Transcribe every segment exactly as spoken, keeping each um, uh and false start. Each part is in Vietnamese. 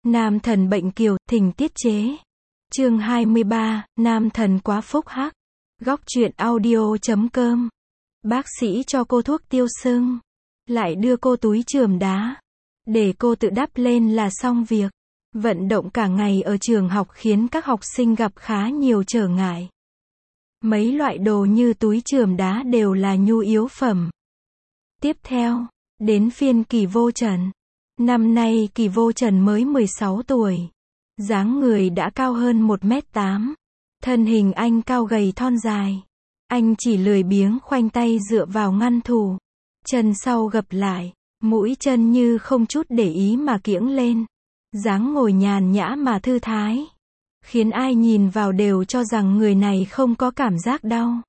Nam thần bệnh kiều, thỉnh tiết chế. Chương hai mươi ba, nam thần quá phúc hắc. Góc truyện audio chấm com. Bác sĩ cho cô thuốc tiêu sưng, lại đưa cô túi chườm đá, để cô tự đắp lên là xong việc. Vận động cả ngày ở trường học khiến các học sinh gặp khá nhiều trở ngại. Mấy loại đồ như túi chườm đá đều là nhu yếu phẩm. Tiếp theo, đến phiên Kỳ Vô Trần. Năm nay Kỳ Vô Trần mới mười sáu tuổi. Dáng người đã cao hơn một mét tám. Thân hình anh cao gầy thon dài. Anh chỉ lười biếng khoanh tay dựa vào ngăn tủ. Chân sau gập lại, mũi chân như không chút để ý mà kiễng lên. Dáng ngồi nhàn nhã mà thư thái, khiến ai nhìn vào đều cho rằng người này không có cảm giác đau.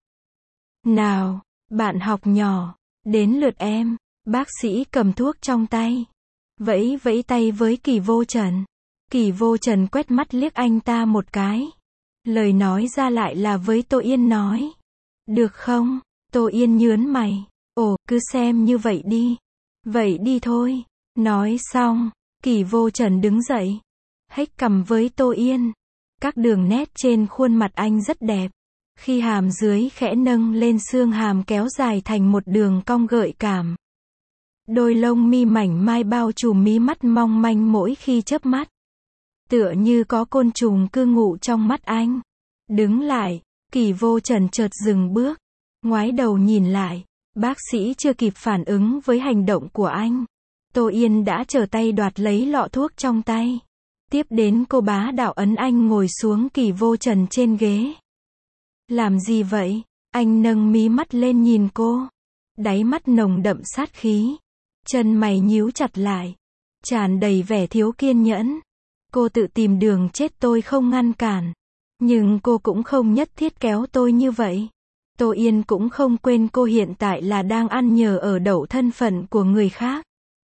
Nào, bạn học nhỏ, đến lượt em. Bác sĩ cầm thuốc trong tay, vẫy vẫy tay với Kỳ Vô Trần. Kỳ Vô Trần quét mắt liếc anh ta một cái. Lời nói ra lại là với Tô Yên nói. Được không? Tô Yên nhớn mày. Ồ, cứ xem như vậy đi. Vậy đi thôi. Nói xong, Kỳ Vô Trần đứng dậy, hếch cằm với Tô Yên. Các đường nét trên khuôn mặt anh rất đẹp. Khi hàm dưới khẽ nâng lên xương hàm kéo dài thành một đường cong gợi cảm. Đôi lông mi mảnh mai bao trùm mí mắt mong manh mỗi khi chớp mắt. Tựa như có côn trùng cư ngụ trong mắt anh. Đứng lại, Kỳ Vô Trần chợt dừng bước, ngoái đầu nhìn lại. Bác sĩ chưa kịp phản ứng với hành động của anh. Tô Yên đã trở tay đoạt lấy lọ thuốc trong tay. Tiếp đến cô bá đạo ấn anh ngồi xuống Kỳ Vô Trần trên ghế. Làm gì vậy? Anh nâng mí mắt lên nhìn cô. Đáy mắt nồng đậm sát khí. Chân mày nhíu chặt lại, tràn đầy vẻ thiếu kiên nhẫn. Cô tự tìm đường chết tôi không ngăn cản. Nhưng cô cũng không nhất thiết kéo tôi như vậy. Tô Yên cũng không quên cô hiện tại là đang ăn nhờ ở đậu thân phận của người khác.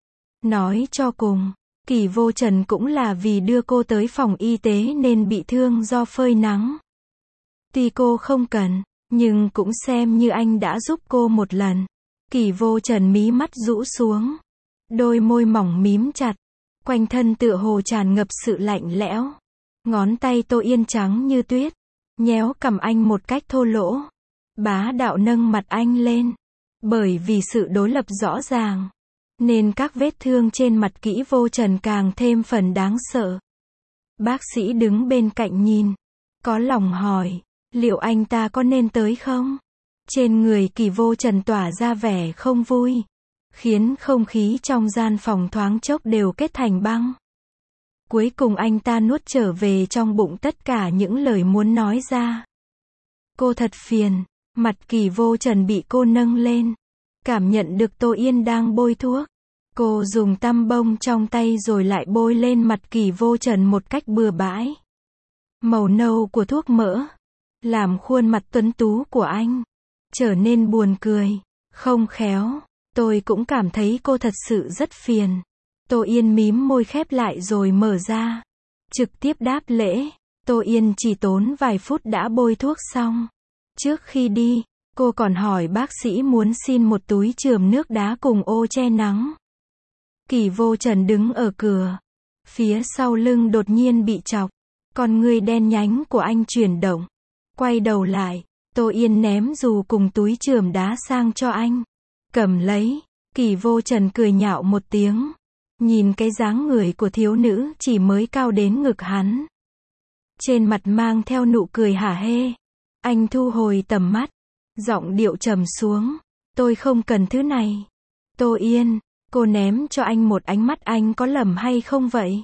Nói cho cùng, Kỳ Vô Trần cũng là vì đưa cô tới phòng y tế nên bị thương do phơi nắng. Tuy cô không cần, nhưng cũng xem như anh đã giúp cô một lần. Kỳ Vô Trần mí mắt rũ xuống, đôi môi mỏng mím chặt, quanh thân tựa hồ tràn ngập sự lạnh lẽo. Ngón tay Tô Yên trắng như tuyết, nhéo cằm anh một cách thô lỗ, bá đạo nâng mặt anh lên. Bởi vì sự đối lập rõ ràng, nên các vết thương trên mặt Kỷ Vô Trần càng thêm phần đáng sợ. Bác sĩ đứng bên cạnh nhìn, có lòng hỏi, liệu anh ta có nên tới không? Trên người Kỳ Vô Trần tỏa ra vẻ không vui, khiến không khí trong gian phòng thoáng chốc đều kết thành băng. Cuối cùng anh ta nuốt trở về trong bụng tất cả những lời muốn nói ra. Cô thật phiền. Mặt Kỳ Vô Trần bị cô nâng lên, cảm nhận được Tô Yên đang bôi thuốc. Cô dùng tăm bông trong tay rồi lại bôi lên mặt Kỳ Vô Trần một cách bừa bãi. Màu nâu của thuốc mỡ làm khuôn mặt tuấn tú của anh trở nên buồn cười. Không khéo, tôi cũng cảm thấy cô thật sự rất phiền. Tô Yên mím môi khép lại rồi mở ra, trực tiếp đáp lễ. Tô Yên chỉ tốn vài phút đã bôi thuốc xong. Trước khi đi, cô còn hỏi bác sĩ muốn xin một túi chườm nước đá cùng ô che nắng. Kỳ Vô Trần đứng ở cửa, phía sau lưng đột nhiên bị chọc, con ngươi đen nhánh của anh chuyển động. Quay đầu lại, Tô Yên ném dù cùng túi chườm đá sang cho anh. Cầm lấy, Kỳ Vô Trần cười nhạo một tiếng, nhìn cái dáng người của thiếu nữ chỉ mới cao đến ngực hắn. Trên mặt mang theo nụ cười hả hê. Anh thu hồi tầm mắt, giọng điệu trầm xuống, tôi không cần thứ này. Tô Yên, cô ném cho anh một ánh mắt, anh có lầm hay không vậy?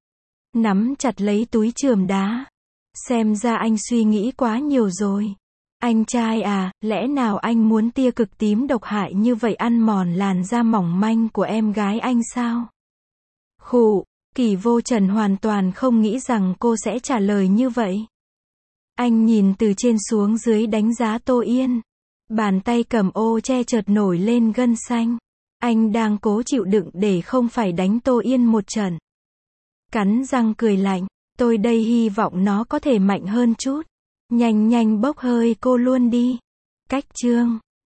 Nắm chặt lấy túi chườm đá. Xem ra anh suy nghĩ quá nhiều rồi. Anh trai à, lẽ nào anh muốn tia cực tím độc hại như vậy ăn mòn làn da mỏng manh của em gái anh sao? Khụ, Kỳ Vô Trần hoàn toàn không nghĩ rằng cô sẽ trả lời như vậy. Anh nhìn từ trên xuống dưới đánh giá Tô Yên. Bàn tay cầm ô che chợt nổi lên gân xanh. Anh đang cố chịu đựng để không phải đánh Tô Yên một trận. Cắn răng cười lạnh, tôi đây hy vọng nó có thể mạnh hơn chút. Nhanh nhanh bốc hơi cô luôn đi. Cách chương